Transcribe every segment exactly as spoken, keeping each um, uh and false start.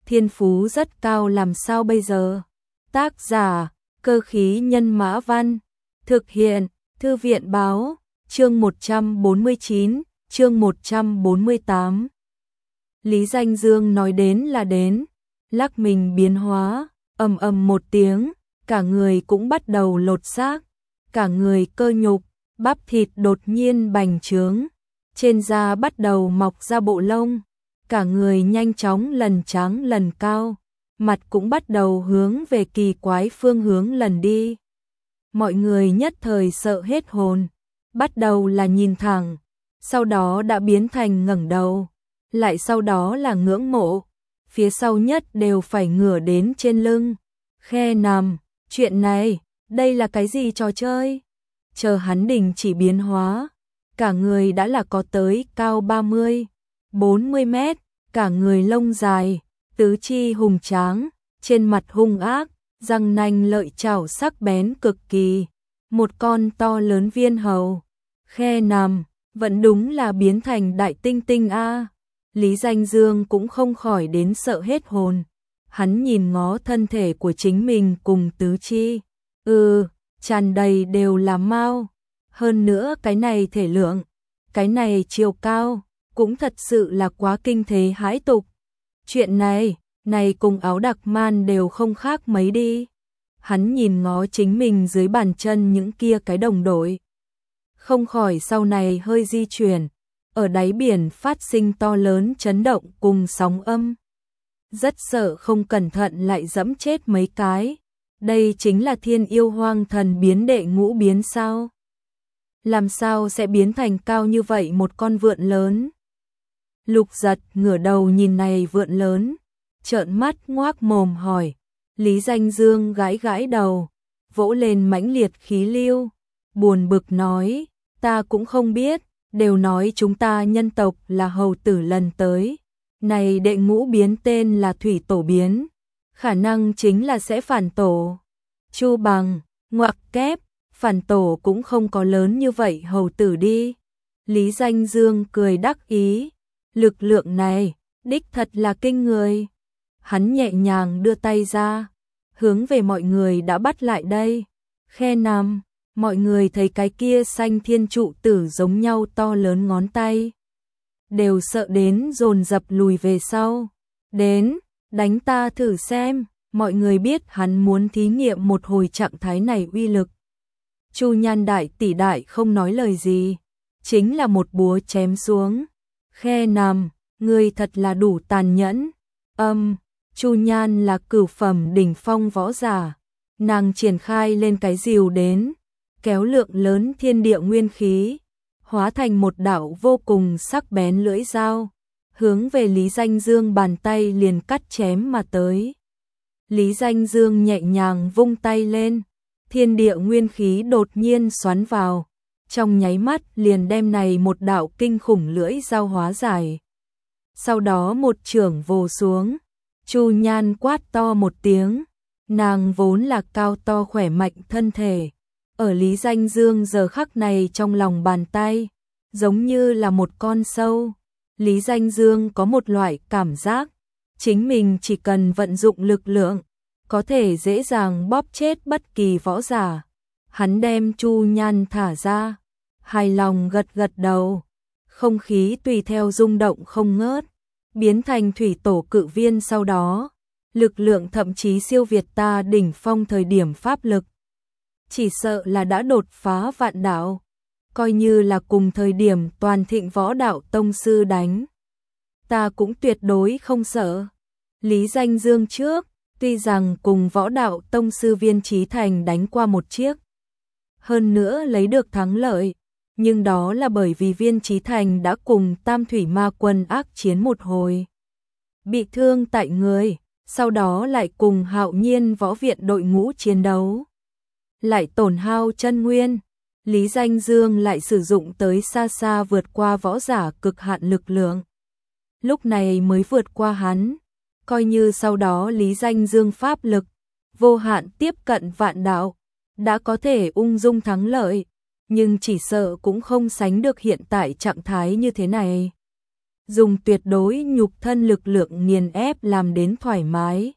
thiên phú rất cao làm sao bây giờ? Tác giả, Cơ khí nhân mã văn, thực hiện, Thư viện báo, chương một trăm bốn mươi chín, chương một trăm bốn mươi tám. Lý Danh Dương nói đến là đến, lắc mình biến hóa, ầm ầm một tiếng, cả người cũng bắt đầu lột xác, cả người cơ nhục, bắp thịt đột nhiên bành trướng, trên da bắt đầu mọc ra bộ lông, cả người nhanh chóng lần trắng lần cao, mặt cũng bắt đầu hướng về kỳ quái phương hướng lần đi. Mọi người nhất thời sợ hết hồn, bắt đầu là nhìn thẳng, sau đó đã biến thành ngẩng đầu, lại sau đó là ngưỡng mộ, phía sau nhất đều phải ngửa đến trên lưng, khe nằm, chuyện này, đây là cái gì trò chơi? Chờ hắn đình chỉ biến hóa, cả người đã là có tới cao ba mươi, bốn mươi mét, cả người lông dài, tứ chi hùng tráng, trên mặt hung ác, răng nanh lợi chảo sắc bén cực kỳ, một con to lớn viên hầu, khe nằm, vẫn đúng là biến thành đại tinh tinh a. Lý Danh Dương cũng không khỏi đến sợ hết hồn, hắn nhìn ngó thân thể của chính mình cùng tứ chi, ừ, tràn đầy đều là mao, hơn nữa cái này thể lượng, cái này chiều cao, cũng thật sự là quá kinh thế hãi tục. Chuyện này, này cùng áo đặc man đều không khác mấy đi. Hắn nhìn ngó chính mình dưới bàn chân những kia cái đồng đội. Không khỏi sau này hơi di chuyển, ở đáy biển phát sinh to lớn chấn động cùng sóng âm. Rất sợ không cẩn thận lại dẫm chết mấy cái. Đây chính là thiên yêu hoang thần biến đệ ngũ biến sao? Làm sao sẽ biến thành cao như vậy một con vượn lớn? Lục Giật ngửa đầu nhìn này vượn lớn, trợn mắt ngoác mồm hỏi. Lý Danh Dương gãi gãi đầu, vỗ lên mãnh liệt khí lưu, buồn bực nói, ta cũng không biết, đều nói chúng ta nhân tộc là hầu tử lần tới. Này đệ ngũ biến tên là thủy tổ biến, khả năng chính là sẽ phản tổ. Chu Bằng, ngoặc kép, phản tổ cũng không có lớn như vậy hầu tử đi. Lý Danh Dương cười đắc ý, lực lượng này, đích thật là kinh người. Hắn nhẹ nhàng đưa tay ra, hướng về mọi người đã bắt lại đây. Khe nằm, mọi người thấy cái kia xanh thiên trụ tử giống nhau to lớn ngón tay, đều sợ đến dồn dập lùi về sau. Đến, đánh ta thử xem, mọi người biết hắn muốn thí nghiệm một hồi trạng thái này uy lực. Chu Nhan đại tỷ đại không nói lời gì, chính là một búa chém xuống. Khe nằm, người thật là đủ tàn nhẫn. Âm, Chu Nhan là cửu phẩm đỉnh phong võ giả, nàng triển khai lên cái rìu đến, kéo lượng lớn thiên địa nguyên khí, hóa thành một đạo vô cùng sắc bén lưỡi dao, hướng về Lý Danh Dương bàn tay liền cắt chém mà tới. Lý Danh Dương nhẹ nhàng vung tay lên, thiên địa nguyên khí đột nhiên xoắn vào, trong nháy mắt liền đem này một đạo kinh khủng lưỡi dao hóa giải. Sau đó một chưởng vồ xuống, Chu Nhan quát to một tiếng, nàng vốn là cao to khỏe mạnh thân thể, ở Lý Danh Dương giờ khắc này trong lòng bàn tay, giống như là một con sâu. Lý Danh Dương có một loại cảm giác, chính mình chỉ cần vận dụng lực lượng, có thể dễ dàng bóp chết bất kỳ võ giả. Hắn đem Chu Nhan thả ra, hài lòng gật gật đầu, không khí tùy theo rung động không ngớt, biến thành thủy tổ cự viên sau đó, lực lượng thậm chí siêu việt ta đỉnh phong thời điểm pháp lực. Chỉ sợ là đã đột phá vạn đạo, coi như là cùng thời điểm toàn thịnh võ đạo tông sư đánh. Ta cũng tuyệt đối không sợ. Lý Danh Dương trước, tuy rằng cùng võ đạo tông sư Viên Chí Thành đánh qua một chiếc, hơn nữa lấy được thắng lợi, nhưng đó là bởi vì Viên Chí Thành đã cùng Tam Thủy Ma Quân ác chiến một hồi, bị thương tại người, sau đó lại cùng Hạo Nhiên võ viện đội ngũ chiến đấu, lại tổn hao chân nguyên. Lý Danh Dương lại sử dụng tới xa xa vượt qua võ giả cực hạn lực lượng, lúc này mới vượt qua hắn. Coi như sau đó Lý Danh Dương pháp lực vô hạn tiếp cận vạn đạo, đã có thể ung dung thắng lợi, nhưng chỉ sợ cũng không sánh được hiện tại trạng thái như thế này. dùng tuyệt đối nhục thân lực lượng nghiền ép làm đến thoải mái.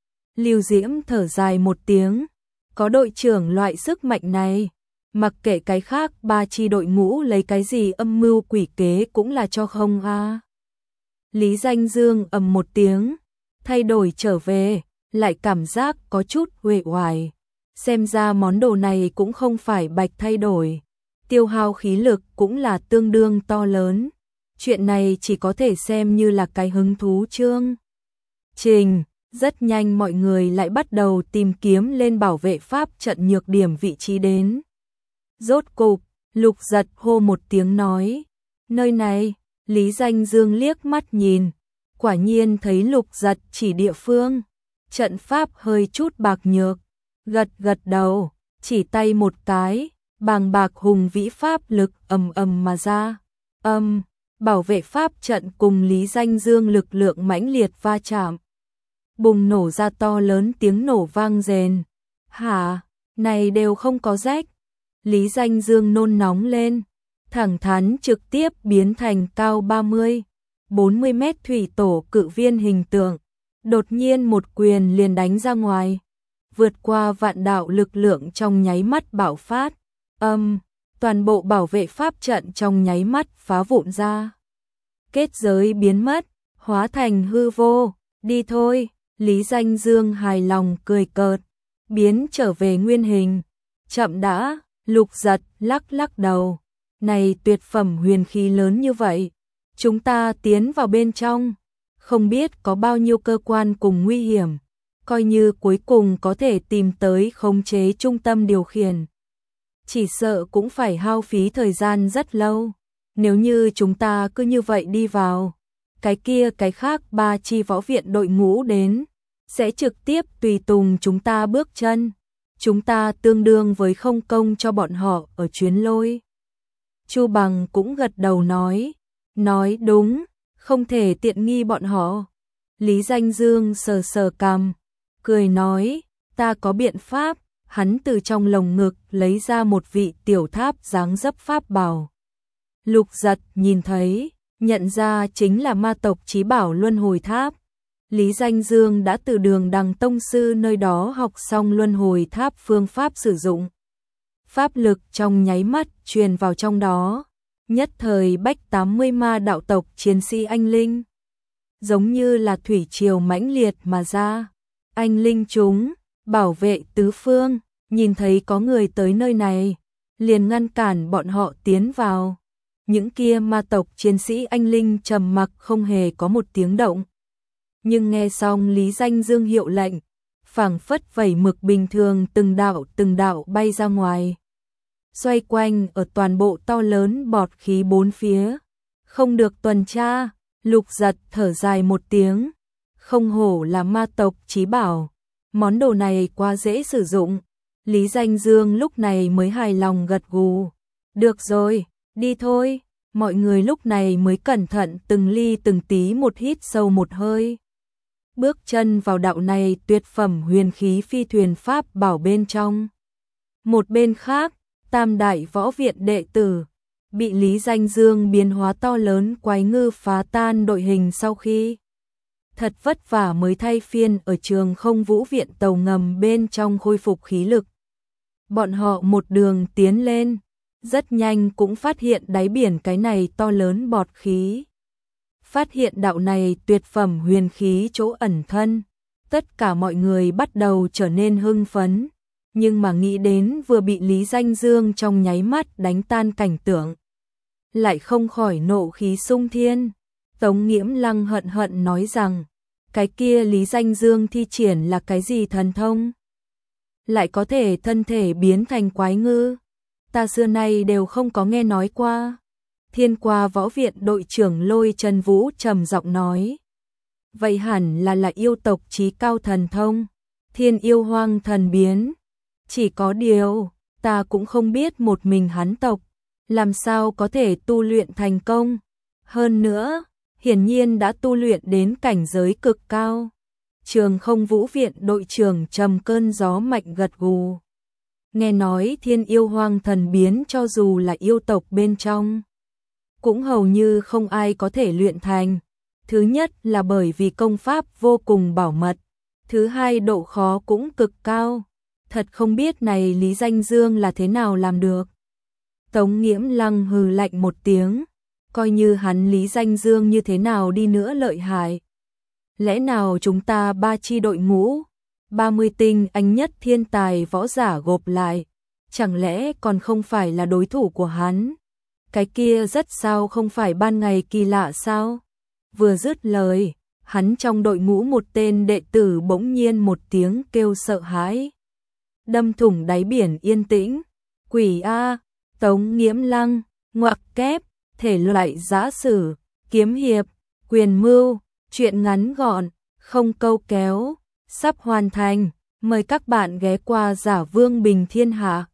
Lưu Diễm thở dài một tiếng, có đội trưởng loại sức mạnh này, mặc kệ cái khác ba chi đội ngũ lấy cái gì âm mưu quỷ kế cũng là cho không a. À. Lý Danh Dương ầm một tiếng, thay đổi trở về, lại cảm giác có chút uể oải. Xem ra món đồ này cũng không phải bạch thay đổi, tiêu hao khí lực cũng là tương đương to lớn. Chuyện này chỉ có thể xem như là cái hứng thú chương trình. Rất nhanh mọi người lại bắt đầu tìm kiếm lên bảo vệ pháp trận nhược điểm vị trí đến. Rốt cục, Lục Giật hô một tiếng nói, nơi này. Lý Danh Dương liếc mắt nhìn, quả nhiên thấy Lục Giật chỉ địa phương. Trận pháp hơi chút bạc nhược, gật gật đầu, chỉ tay một cái, bàng bạc hùng vĩ pháp lực ầm ầm mà ra. Âm, bảo vệ pháp trận cùng Lý Danh Dương lực lượng mãnh liệt va chạm. Bùng nổ ra to lớn tiếng nổ vang rền. Hả, này đều không có rách. Lý Danh Dương nôn nóng lên, thẳng thắn trực tiếp biến thành cao ba mươi, bốn mươi mét thủy tổ cự viên hình tượng. Đột nhiên một quyền liền đánh ra ngoài, vượt qua vạn đạo lực lượng trong nháy mắt bạo phát. Âm, toàn bộ bảo vệ pháp trận trong nháy mắt phá vụn ra. Kết giới biến mất, hóa thành hư vô, đi thôi. Lý Danh Dương hài lòng cười cợt, biến trở về nguyên hình. Chậm đã, Lục Giật lắc lắc đầu, này tuyệt phẩm huyền khí lớn như vậy, chúng ta tiến vào bên trong, không biết có bao nhiêu cơ quan cùng nguy hiểm, coi như cuối cùng có thể tìm tới khống chế trung tâm điều khiển. Chỉ sợ cũng phải hao phí thời gian rất lâu, nếu như chúng ta cứ như vậy đi vào, cái kia cái khác ba chi võ viện đội ngũ đến, sẽ trực tiếp tùy tùng chúng ta bước chân, chúng ta tương đương với không công cho bọn họ ở chuyến lôi. Chu Bằng cũng gật đầu nói, nói đúng, không thể tiện nghi bọn họ. Lý Danh Dương sờ sờ cằm, cười nói, ta có biện pháp. Hắn từ trong lồng ngực lấy ra một vị tiểu tháp dáng dấp pháp bảo. Lục Giật nhìn thấy, nhận ra chính là ma tộc chí bảo luân hồi tháp. Lý Danh Dương đã từ Đường Đằng tông sư nơi đó học xong luân hồi tháp phương pháp sử dụng. Pháp lực trong nháy mắt truyền vào trong đó, nhất thời bách tám mươi ma đạo tộc chiến sĩ anh linh, giống như là thủy triều mãnh liệt mà ra. Anh linh chúng bảo vệ tứ phương, nhìn thấy có người tới nơi này, liền ngăn cản bọn họ tiến vào. Những kia ma tộc chiến sĩ anh linh trầm mặc không hề có một tiếng động. Nhưng nghe xong Lý Danh Dương hiệu lệnh, phảng phất vẩy mực bình thường từng đạo từng đạo bay ra ngoài. Xoay quanh ở toàn bộ to lớn bọt khí bốn phía. Không được tuần tra, Lục Giật thở dài một tiếng. Không hổ là ma tộc chí bảo. Món đồ này quá dễ sử dụng. Lý Danh Dương lúc này mới hài lòng gật gù. Được rồi, đi thôi. Mọi người lúc này mới cẩn thận từng ly từng tí một hít sâu một hơi. Bước chân vào đạo này tuyệt phẩm huyền khí phi thuyền pháp bảo bên trong. Một bên khác, Tam đại võ viện đệ tử bị Lý Danh Dương biến hóa to lớn quái ngư phá tan đội hình sau khi thật vất vả mới thay phiên ở trường không vũ viện tàu ngầm bên trong khôi phục khí lực. Bọn họ một đường tiến lên, rất nhanh cũng phát hiện đáy biển cái này to lớn bọt khí. Phát hiện đạo này tuyệt phẩm huyền khí chỗ ẩn thân, tất cả mọi người bắt đầu trở nên hưng phấn, nhưng mà nghĩ đến vừa bị Lý Danh Dương trong nháy mắt đánh tan cảnh tượng, lại không khỏi nộ khí sung thiên. Tống Nghiễm Lăng hận hận nói rằng, cái kia Lý Danh Dương thi triển là cái gì thần thông? Lại có thể thân thể biến thành quái ngư? Ta xưa nay đều không có nghe nói qua. Thiên Qua võ viện đội trưởng Lôi Trần Vũ trầm giọng nói. Vậy hẳn là là yêu tộc chí cao thần thông, thiên yêu hoang thần biến. Chỉ có điều, ta cũng không biết một mình hắn tộc, làm sao có thể tu luyện thành công. Hơn nữa, hiển nhiên đã tu luyện đến cảnh giới cực cao. Trường không vũ viện đội trưởng trầm cơn gió mạnh gật gù. Nghe nói thiên yêu hoang thần biến cho dù là yêu tộc bên trong cũng hầu như không ai có thể luyện thành. Thứ nhất là bởi vì công pháp vô cùng bảo mật, thứ hai độ khó cũng cực cao. Thật không biết này Lý Danh Dương là thế nào làm được. Tống Nghiễm Lăng hừ lạnh một tiếng, coi như hắn Lý Danh Dương như thế nào đi nữa lợi hại. Lẽ nào chúng ta ba chi đội ngũ, ba mươi tinh anh nhất thiên tài võ giả gộp lại, chẳng lẽ còn không phải là đối thủ của hắn? Cái kia rất sao không phải ban ngày kỳ lạ sao? Vừa dứt lời, hắn trong đội ngũ một tên đệ tử bỗng nhiên một tiếng kêu sợ hãi. Đâm thủng đáy biển yên tĩnh, quỷ A, Tống Nghiễm Lăng, ngoặc kép, thể loại giã sử, kiếm hiệp, quyền mưu, truyện ngắn gọn, không câu kéo, sắp hoàn thành, mời các bạn ghé qua Giả Vương Bình Thiên Hạ.